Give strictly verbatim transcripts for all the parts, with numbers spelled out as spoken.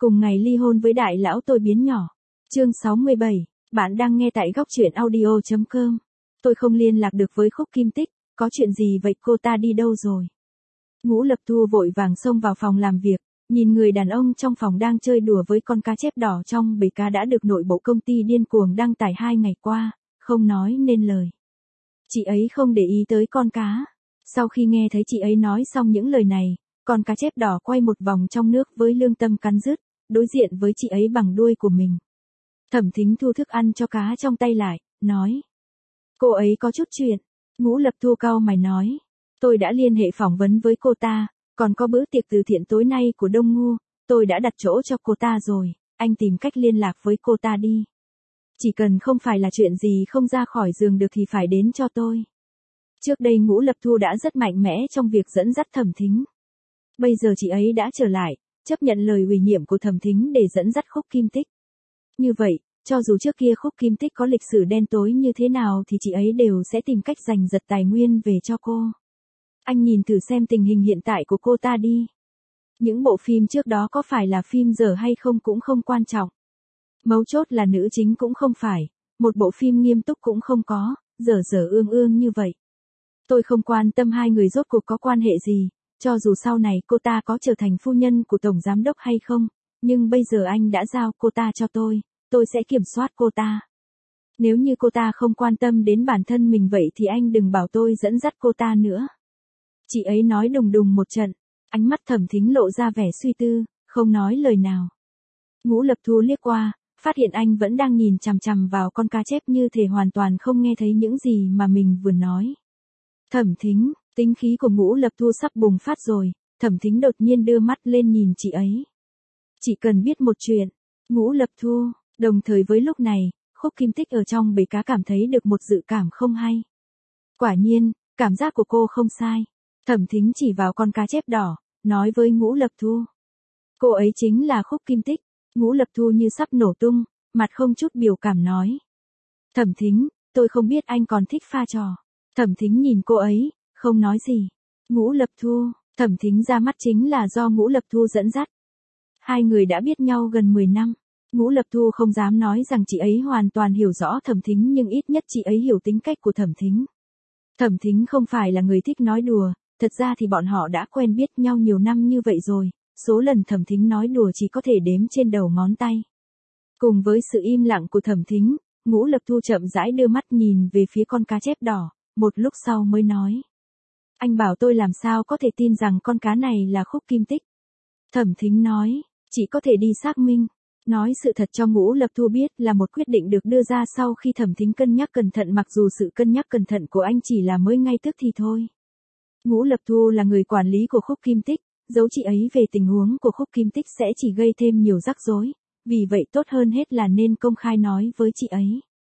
Cùng ngày ly hôn với đại lão tôi biến nhỏ. Chương sáu mươi bảy, bạn đang nghe tại góc truyện audio chấm com. Tôi không liên lạc được với Khúc Kim Tích, có chuyện gì vậy, cô ta đi đâu rồi? Ngũ Lập Thu vội vàng xông vào phòng làm việc, nhìn người đàn ông trong phòng đang chơi đùa với con cá chép đỏ trong bể cá đã được nội bộ công ty điên cuồng đăng tải hai ngày qua, không nói nên lời. Chị ấy không để ý tới con cá. Sau khi nghe thấy chị ấy nói xong những lời này, con cá chép đỏ quay một vòng trong nước với lương tâm cắn rứt, đối diện với chị ấy bằng đuôi của mình. Thẩm Thính thu thức ăn cho cá trong tay lại, nói. Cô ấy có chút chuyện. Ngũ Lập Thu cau mày nói. Tôi đã liên hệ phỏng vấn với cô ta, còn có bữa tiệc từ thiện tối nay của Đông Ngô, tôi đã đặt chỗ cho cô ta rồi, anh tìm cách liên lạc với cô ta đi. Chỉ cần không phải là chuyện gì không ra khỏi giường được thì phải đến cho tôi. Trước đây Ngũ Lập Thu đã rất mạnh mẽ trong việc dẫn dắt Thẩm Thính. Bây giờ chị ấy đã trở lại, chấp nhận lời ủy nhiệm của Thẩm Thính để dẫn dắt Khúc Kim Tích. Như vậy, cho dù trước kia Khúc Kim Tích có lịch sử đen tối như thế nào thì chị ấy đều sẽ tìm cách giành giật tài nguyên về cho cô. Anh nhìn thử xem tình hình hiện tại của cô ta đi. Những bộ phim trước đó có phải là phim dở hay không cũng không quan trọng. Mấu chốt là nữ chính cũng không phải, một bộ phim nghiêm túc cũng không có, dở dở ương ương như vậy. Tôi không quan tâm hai người rốt cuộc có quan hệ gì, cho dù sau này cô ta có trở thành phu nhân của tổng giám đốc hay không, nhưng bây giờ anh đã giao cô ta cho tôi, tôi sẽ kiểm soát cô ta. Nếu như cô ta không quan tâm đến bản thân mình vậy thì anh đừng bảo tôi dẫn dắt cô ta nữa. Chị ấy nói đùng đùng một trận, ánh mắt Thẩm Thính lộ ra vẻ suy tư, không nói lời nào. Ngũ Lập Thu liếc qua, phát hiện anh vẫn đang nhìn chằm chằm vào con cá chép như thể hoàn toàn không nghe thấy những gì mà mình vừa nói. Thẩm Thính, tính khí của Ngũ Lập Thu sắp bùng phát rồi, Thẩm Thính đột nhiên đưa mắt lên nhìn chị ấy. Chỉ cần biết một chuyện, Ngũ Lập Thu, đồng thời với lúc này, Khúc Kim Tích ở trong bể cá cảm thấy được một dự cảm không hay. Quả nhiên, cảm giác của cô không sai. Thẩm Thính chỉ vào con cá chép đỏ, nói với Ngũ Lập Thu. Cô ấy chính là Khúc Kim Tích. Ngũ Lập Thu như sắp nổ tung, mặt không chút biểu cảm nói. Thẩm Thính, tôi không biết anh còn thích pha trò. Thẩm Thính nhìn cô ấy, không nói gì. Ngũ Lập Thu, Thẩm Thính ra mắt chính là do Ngũ Lập Thu dẫn dắt. Hai người đã biết nhau gần mười năm. Ngũ Lập Thu không dám nói rằng chị ấy hoàn toàn hiểu rõ Thẩm Thính nhưng ít nhất chị ấy hiểu tính cách của Thẩm Thính. Thẩm Thính không phải là người thích nói đùa, thật ra thì bọn họ đã quen biết nhau nhiều năm như vậy rồi, số lần Thẩm Thính nói đùa chỉ có thể đếm trên đầu ngón tay. Cùng với sự im lặng của Thẩm Thính, Ngũ Lập Thu chậm rãi đưa mắt nhìn về phía con cá chép đỏ, một lúc sau mới nói. Anh bảo tôi làm sao có thể tin rằng con cá này là Khúc Kim Tích. Thẩm Thính nói, chỉ có thể đi xác minh. Nói sự thật cho Ngũ Lập Thu biết là một quyết định được đưa ra sau khi Thẩm Thính cân nhắc cẩn thận, mặc dù sự cân nhắc cẩn thận của anh chỉ là mới ngay tức thì thôi. Ngũ Lập Thu là người quản lý của Khúc Kim Tích, giấu chị ấy về tình huống của Khúc Kim Tích sẽ chỉ gây thêm nhiều rắc rối, vì vậy tốt hơn hết là nên công khai nói với chị ấy.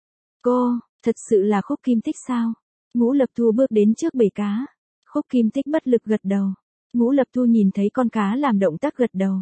Cô, thật sự là Khúc Kim Tích sao? Ngũ Lập Thu bước đến trước bể cá. Khúc Kim Tích bất lực gật đầu. Ngũ Lập Thu nhìn thấy con cá làm động tác gật đầu.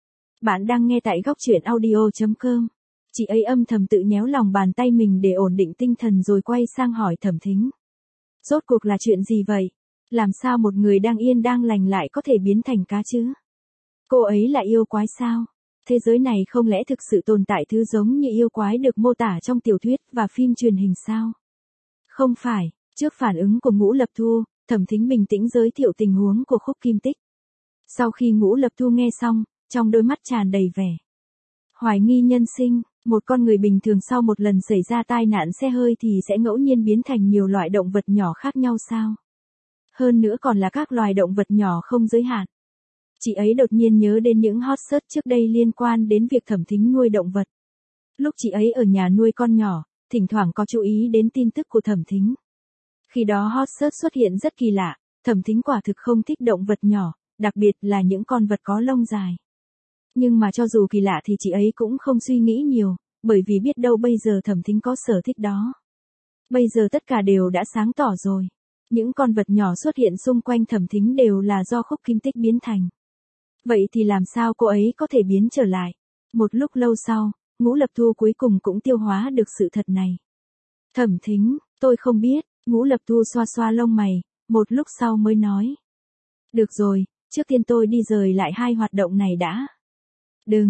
Bạn đang nghe tại góc truyện audio chấm com. Chị ấy âm thầm tự nhéo lòng bàn tay mình để ổn định tinh thần rồi quay sang hỏi Thẩm Thính. Rốt cuộc là chuyện gì vậy? Làm sao một người đang yên đang lành lại có thể biến thành cá chứ? Cô ấy là yêu quái sao? Thế giới này không lẽ thực sự tồn tại thứ giống như yêu quái được mô tả trong tiểu thuyết và phim truyền hình sao? Không phải, trước phản ứng của Ngũ Lập Thu, Thẩm Thính bình tĩnh giới thiệu tình huống của Khúc Kim Tích. Sau khi Ngũ Lập Thu nghe xong, trong đôi mắt tràn đầy vẻ hoài nghi nhân sinh, một con người bình thường sau một lần xảy ra tai nạn xe hơi thì sẽ ngẫu nhiên biến thành nhiều loại động vật nhỏ khác nhau sao? Hơn nữa còn là các loài động vật nhỏ không giới hạn. Chị ấy đột nhiên nhớ đến những hot search trước đây liên quan đến việc Thẩm Thính nuôi động vật. Lúc chị ấy ở nhà nuôi con nhỏ, thỉnh thoảng có chú ý đến tin tức của Thẩm Thính. Khi đó hot search xuất hiện rất kỳ lạ, Thẩm Thính quả thực không thích động vật nhỏ, đặc biệt là những con vật có lông dài. Nhưng mà cho dù kỳ lạ thì chị ấy cũng không suy nghĩ nhiều, bởi vì biết đâu bây giờ Thẩm Thính có sở thích đó. Bây giờ tất cả đều đã sáng tỏ rồi. Những con vật nhỏ xuất hiện xung quanh Thẩm Thính đều là do Khúc Kim Tích biến thành. Vậy thì làm sao cô ấy có thể biến trở lại? Một lúc lâu sau, Ngũ Lập Thu cuối cùng cũng tiêu hóa được sự thật này. Thẩm Thính, tôi không biết, Ngũ Lập Thu xoa xoa lông mày, một lúc sau mới nói. Được rồi, trước tiên tôi đi rời lại hai hoạt động này đã. Đừng,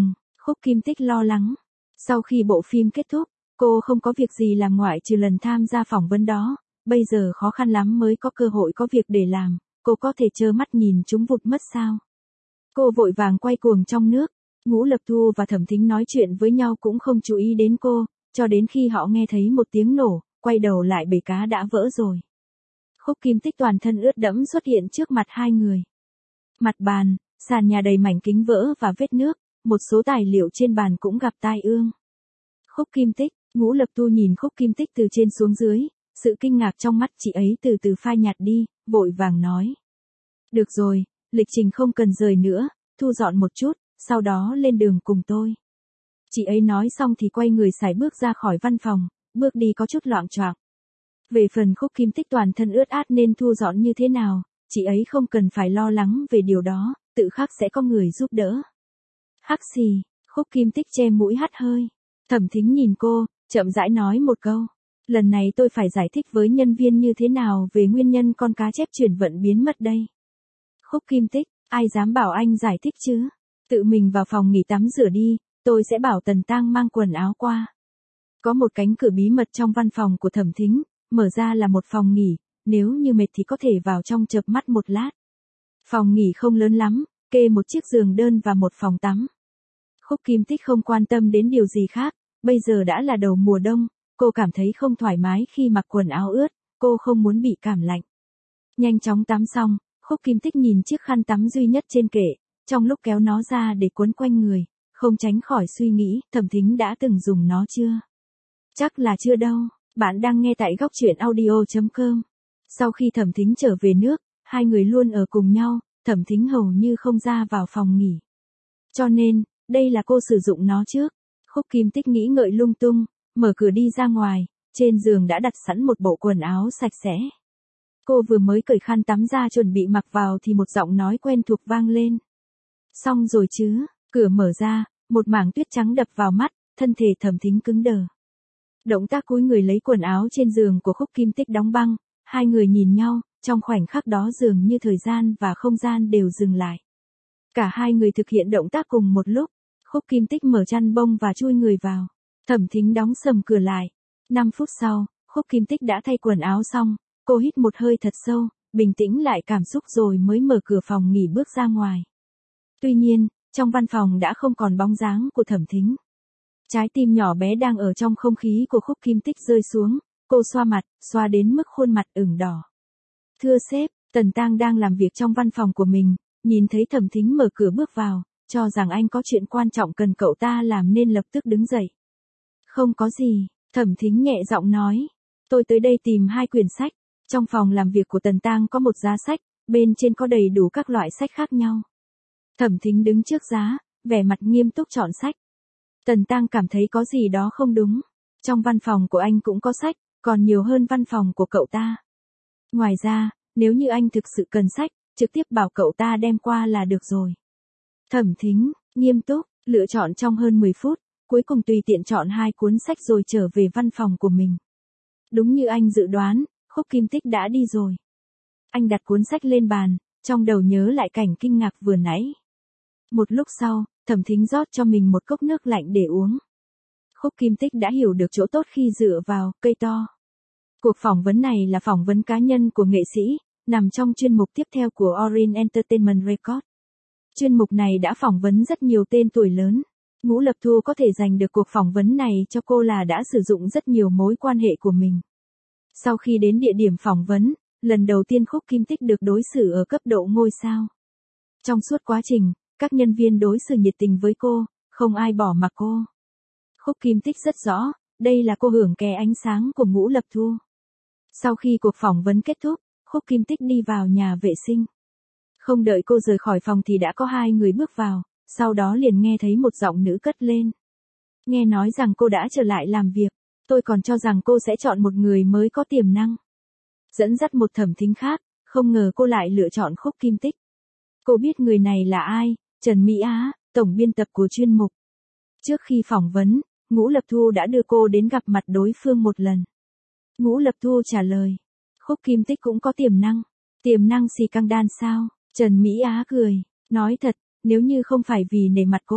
Khúc Kim Tích lo lắng. Sau khi bộ phim kết thúc, cô không có việc gì làm ngoại trừ lần tham gia phỏng vấn đó, bây giờ khó khăn lắm mới có cơ hội có việc để làm, cô có thể trơ mắt nhìn chúng vụt mất sao? Cô vội vàng quay cuồng trong nước, Ngũ Lập Thu và Thẩm Thính nói chuyện với nhau cũng không chú ý đến cô, cho đến khi họ nghe thấy một tiếng nổ, quay đầu lại bể cá đã vỡ rồi. Khúc Kim Tích toàn thân ướt đẫm xuất hiện trước mặt hai người. Mặt bàn, sàn nhà đầy mảnh kính vỡ và vết nước, một số tài liệu trên bàn cũng gặp tai ương. Khúc Kim Tích, Ngũ Lập Thu nhìn Khúc Kim Tích từ trên xuống dưới, sự kinh ngạc trong mắt chị ấy từ từ phai nhạt đi, vội vàng nói. Được rồi, lịch trình không cần rời nữa, thu dọn một chút, sau đó lên đường cùng tôi. Chị ấy nói xong thì quay người sải bước ra khỏi văn phòng, bước đi có chút loạng choạng. Về phần Khúc Kim Tích toàn thân ướt át nên thu dọn như thế nào, chị ấy không cần phải lo lắng về điều đó, tự khắc sẽ có người giúp đỡ. Hắc xì, Khúc Kim Tích che mũi hắt hơi. Thẩm Thính nhìn cô, chậm rãi nói một câu. Lần này tôi phải giải thích với nhân viên như thế nào về nguyên nhân con cá chép chuyển vận biến mất đây. Khúc Kim Tích, ai dám bảo anh giải thích chứ? Tự mình vào phòng nghỉ tắm rửa đi, tôi sẽ bảo Tần Tang mang quần áo qua. Có một cánh cửa bí mật trong văn phòng của Thẩm Thính, mở ra là một phòng nghỉ, nếu như mệt thì có thể vào trong chợp mắt một lát. Phòng nghỉ không lớn lắm, kê một chiếc giường đơn và một phòng tắm. Khúc Kim Tích không quan tâm đến điều gì khác, bây giờ đã là đầu mùa đông, cô cảm thấy không thoải mái khi mặc quần áo ướt, cô không muốn bị cảm lạnh. Nhanh chóng tắm xong, Khúc Kim Tích nhìn chiếc khăn tắm duy nhất trên kệ, trong lúc kéo nó ra để quấn quanh người, không tránh khỏi suy nghĩ, Thẩm Thính đã từng dùng nó chưa? Chắc là chưa đâu, bạn đang nghe tại góc truyện audio chấm com. Sau khi Thẩm Thính trở về nước, hai người luôn ở cùng nhau, Thẩm Thính hầu như không ra vào phòng nghỉ. Cho nên, đây là cô sử dụng nó trước. Khúc Kim Tích nghĩ ngợi lung tung, mở cửa đi ra ngoài, trên giường đã đặt sẵn một bộ quần áo sạch sẽ. Cô vừa mới cởi khăn tắm ra chuẩn bị mặc vào thì một giọng nói quen thuộc vang lên. Xong rồi chứ, cửa mở ra, một mảng tuyết trắng đập vào mắt, thân thể Thẩm Thính cứng đờ. Động tác cúi người lấy quần áo trên giường của Khúc Kim Tích đóng băng, hai người nhìn nhau, trong khoảnh khắc đó dường như thời gian và không gian đều dừng lại. Cả hai người thực hiện động tác cùng một lúc, Khúc Kim Tích mở chăn bông và chui người vào. Thẩm Thính đóng sầm cửa lại. năm phút sau, Khúc Kim Tích đã thay quần áo xong, cô hít một hơi thật sâu, bình tĩnh lại cảm xúc rồi mới mở cửa phòng nghỉ bước ra ngoài. Tuy nhiên, trong văn phòng đã không còn bóng dáng của Thẩm Thính. Trái tim nhỏ bé đang ở trong không khí của Khúc Kim Tích rơi xuống, cô xoa mặt, xoa đến mức khuôn mặt ửng đỏ. Thưa sếp, Tần Tang đang làm việc trong văn phòng của mình, nhìn thấy Thẩm Thính mở cửa bước vào, cho rằng anh có chuyện quan trọng cần cậu ta làm nên lập tức đứng dậy. Không có gì, Thẩm Thính nhẹ giọng nói. Tôi tới đây tìm hai quyển sách. Trong phòng làm việc của Tần Tang có một giá sách, bên trên có đầy đủ các loại sách khác nhau. Thẩm Thính đứng trước giá, vẻ mặt nghiêm túc chọn sách. Tần Tang cảm thấy có gì đó không đúng. Trong văn phòng của anh cũng có sách, còn nhiều hơn văn phòng của cậu ta. Ngoài ra, nếu như anh thực sự cần sách, trực tiếp bảo cậu ta đem qua là được rồi. Thẩm Thính, nghiêm túc, lựa chọn trong hơn mười phút, cuối cùng tùy tiện chọn hai cuốn sách rồi trở về văn phòng của mình. Đúng như anh dự đoán, Khúc Kim Tích đã đi rồi. Anh đặt cuốn sách lên bàn, trong đầu nhớ lại cảnh kinh ngạc vừa nãy. Một lúc sau, Thẩm Thính rót cho mình một cốc nước lạnh để uống. Khúc Kim Tích đã hiểu được chỗ tốt khi dựa vào cây to. Cuộc phỏng vấn này là phỏng vấn cá nhân của nghệ sĩ, nằm trong chuyên mục tiếp theo của Orange Entertainment Records. Chuyên mục này đã phỏng vấn rất nhiều tên tuổi lớn. Ngũ Lập Thu có thể giành được cuộc phỏng vấn này cho cô là đã sử dụng rất nhiều mối quan hệ của mình. Sau khi đến địa điểm phỏng vấn, lần đầu tiên Khúc Kim Tích được đối xử ở cấp độ ngôi sao. Trong suốt quá trình, các nhân viên đối xử nhiệt tình với cô, không ai bỏ mặc cô. Khúc Kim Tích rất rõ, đây là cô hưởng ké ánh sáng của Ngũ Lập Thu. Sau khi cuộc phỏng vấn kết thúc, Khúc Kim Tích đi vào nhà vệ sinh. Không đợi cô rời khỏi phòng thì đã có hai người bước vào, sau đó liền nghe thấy một giọng nữ cất lên. Nghe nói rằng cô đã trở lại làm việc, tôi còn cho rằng cô sẽ chọn một người mới có tiềm năng. Dẫn dắt một Thẩm Thính khác, không ngờ cô lại lựa chọn Khúc Kim Tích. Cô biết người này là ai, Trần Mỹ Á, tổng biên tập của chuyên mục. Trước khi phỏng vấn, Ngũ Lập Thu đã đưa cô đến gặp mặt đối phương một lần. Ngũ Lập Thu trả lời, Khúc Kim Tích cũng có tiềm năng. Tiềm năng xì căng đan sao? Trần Mỹ Á cười, nói thật, nếu như không phải vì nể mặt cô,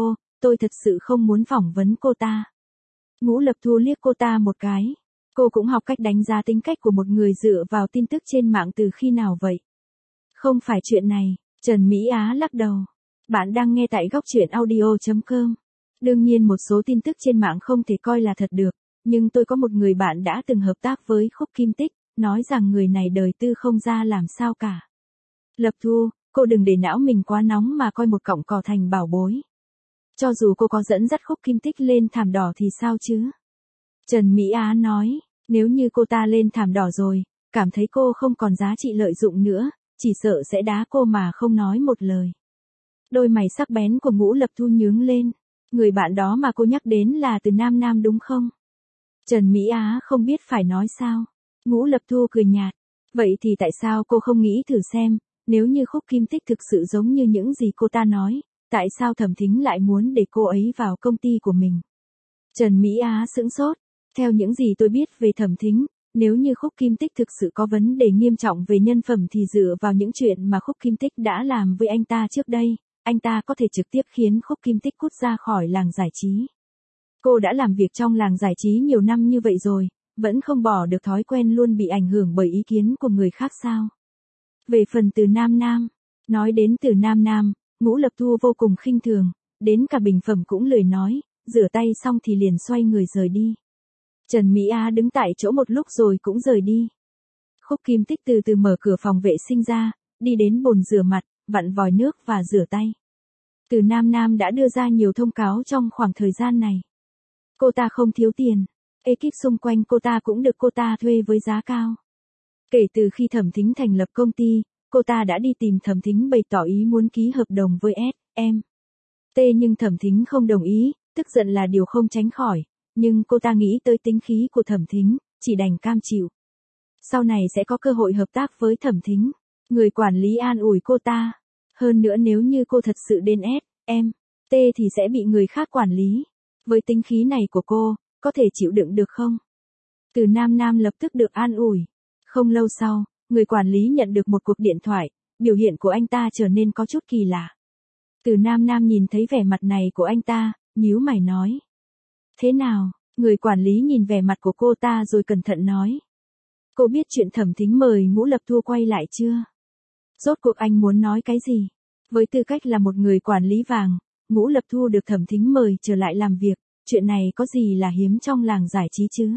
tôi thật sự không muốn phỏng vấn cô ta. Ngũ Lập Thu liếc cô ta một cái. Cô cũng học cách đánh giá tính cách của một người dựa vào tin tức trên mạng từ khi nào vậy? Không phải chuyện này, Trần Mỹ Á lắc đầu. Bạn đang nghe tại góc truyện audio chấm com. Đương nhiên một số tin tức trên mạng không thể coi là thật được, nhưng tôi có một người bạn đã từng hợp tác với Khúc Kim Tích, nói rằng người này đời tư không ra làm sao cả. Lập Thu, cô đừng để não mình quá nóng mà coi một cọng cỏ thành bảo bối. Cho dù cô có dẫn dắt Khúc Kim Tích lên thảm đỏ thì sao chứ? Trần Mỹ Á nói, nếu như cô ta lên thảm đỏ rồi, cảm thấy cô không còn giá trị lợi dụng nữa, chỉ sợ sẽ đá cô mà không nói một lời. Đôi mày sắc bén của Ngũ Lập Thu nhướng lên. Người bạn đó mà cô nhắc đến là Từ Nam Nam đúng không? Trần Mỹ Á không biết phải nói sao. Ngũ Lập Thu cười nhạt. Vậy thì tại sao cô không nghĩ thử xem, nếu như Khúc Kim Tích thực sự giống như những gì cô ta nói, tại sao Thẩm Thính lại muốn để cô ấy vào công ty của mình? Trần Mỹ Á sững sốt. Theo những gì tôi biết về Thẩm Thính, nếu như Khúc Kim Tích thực sự có vấn đề nghiêm trọng về nhân phẩm thì dựa vào những chuyện mà Khúc Kim Tích đã làm với anh ta trước đây, anh ta có thể trực tiếp khiến Khúc Kim Tích cút ra khỏi làng giải trí. Cô đã làm việc trong làng giải trí nhiều năm như vậy rồi, vẫn không bỏ được thói quen luôn bị ảnh hưởng bởi ý kiến của người khác sao? Về phần Từ Nam Nam, nói đến Từ Nam Nam, Ngũ Lập Thu vô cùng khinh thường, đến cả bình phẩm cũng lười nói, rửa tay xong thì liền xoay người rời đi. Trần Mỹ Á đứng tại chỗ một lúc rồi cũng rời đi. Khúc Kim Tích từ từ mở cửa phòng vệ sinh ra, đi đến bồn rửa mặt, vặn vòi nước và rửa tay. Từ Nam Nam đã đưa ra nhiều thông cáo trong khoảng thời gian này. Cô ta không thiếu tiền, ekip xung quanh cô ta cũng được cô ta thuê với giá cao. Kể từ khi Thẩm Thính thành lập công ty, cô ta đã đi tìm Thẩm Thính bày tỏ ý muốn ký hợp đồng với ét em tê nhưng Thẩm Thính không đồng ý, tức giận là điều không tránh khỏi, nhưng cô ta nghĩ tới tính khí của Thẩm Thính, chỉ đành cam chịu. Sau này sẽ có cơ hội hợp tác với Thẩm Thính. Người quản lý an ủi cô ta. Hơn nữa nếu như cô thật sự đến ét em tê thì sẽ bị người khác quản lý. Với tính khí này của cô, có thể chịu đựng được không? Từ Nam Nam lập tức được an ủi. Không lâu sau, người quản lý nhận được một cuộc điện thoại, biểu hiện của anh ta trở nên có chút kỳ lạ. Từ Nam Nam nhìn thấy vẻ mặt này của anh ta, nhíu mày nói. Thế nào? Người quản lý nhìn vẻ mặt của cô ta rồi cẩn thận nói. Cô biết chuyện Thẩm Thính mời Ngũ Lập Thu quay lại chưa? Rốt cuộc anh muốn nói cái gì? Với tư cách là một người quản lý vàng, Ngũ Lập Thu được Thẩm Thính mời trở lại làm việc, chuyện này có gì là hiếm trong làng giải trí chứ?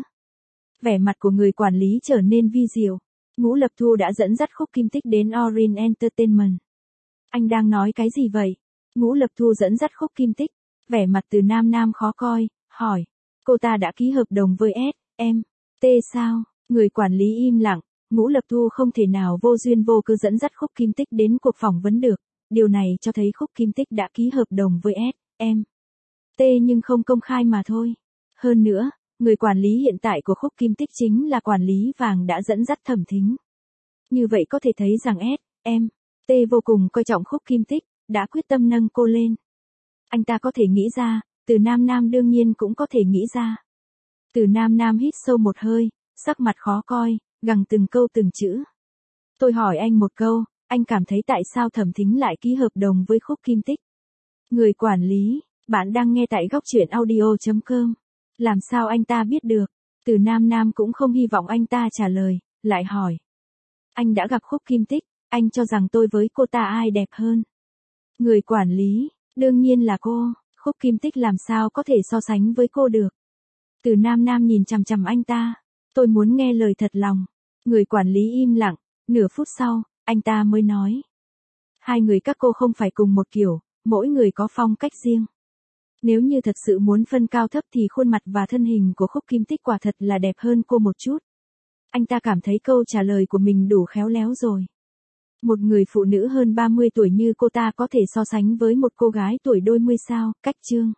Vẻ mặt của người quản lý trở nên vi diệu. Ngũ Lập Thu đã dẫn dắt Khúc Kim Tích đến Orin Entertainment. Anh đang nói cái gì vậy? Ngũ Lập Thu dẫn dắt Khúc Kim Tích. Vẻ mặt Từ Nam Nam khó coi, hỏi. Cô ta đã ký hợp đồng với ét em tê sao? Người quản lý im lặng. Ngũ Lập Thu không thể nào vô duyên vô cớ dẫn dắt Khúc Kim Tích đến cuộc phỏng vấn được. Điều này cho thấy Khúc Kim Tích đã ký hợp đồng với ét em tê nhưng không công khai mà thôi. Hơn nữa, người quản lý hiện tại của Khúc Kim Tích chính là quản lý vàng đã dẫn dắt Thẩm Thính. Như vậy có thể thấy rằng ét em tê vô cùng coi trọng Khúc Kim Tích, đã quyết tâm nâng cô lên. Anh ta có thể nghĩ ra, Từ Nam Nam đương nhiên cũng có thể nghĩ ra. Từ Nam Nam hít sâu một hơi, sắc mặt khó coi, gằn từng câu từng chữ. Tôi hỏi anh một câu, anh cảm thấy tại sao Thẩm Thính lại ký hợp đồng với Khúc Kim Tích? Người quản lý, bạn đang nghe tại góc truyện audio chấm com. Làm sao anh ta biết được? Từ Nam Nam cũng không hy vọng anh ta trả lời, lại hỏi. Anh đã gặp Khúc Kim Tích, anh cho rằng tôi với cô ta ai đẹp hơn? Người quản lý, đương nhiên là cô, Khúc Kim Tích làm sao có thể so sánh với cô được? Từ Nam Nam nhìn chằm chằm anh ta. Tôi muốn nghe lời thật lòng. Người quản lý im lặng, nửa phút sau, anh ta mới nói. Hai người các cô không phải cùng một kiểu, mỗi người có phong cách riêng. Nếu như thật sự muốn phân cao thấp thì khuôn mặt và thân hình của Khúc Kim Tích quả thật là đẹp hơn cô một chút. Anh ta cảm thấy câu trả lời của mình đủ khéo léo rồi. Một người phụ nữ hơn ba mươi tuổi như cô ta có thể so sánh với một cô gái tuổi đôi mươi sao, cách chương.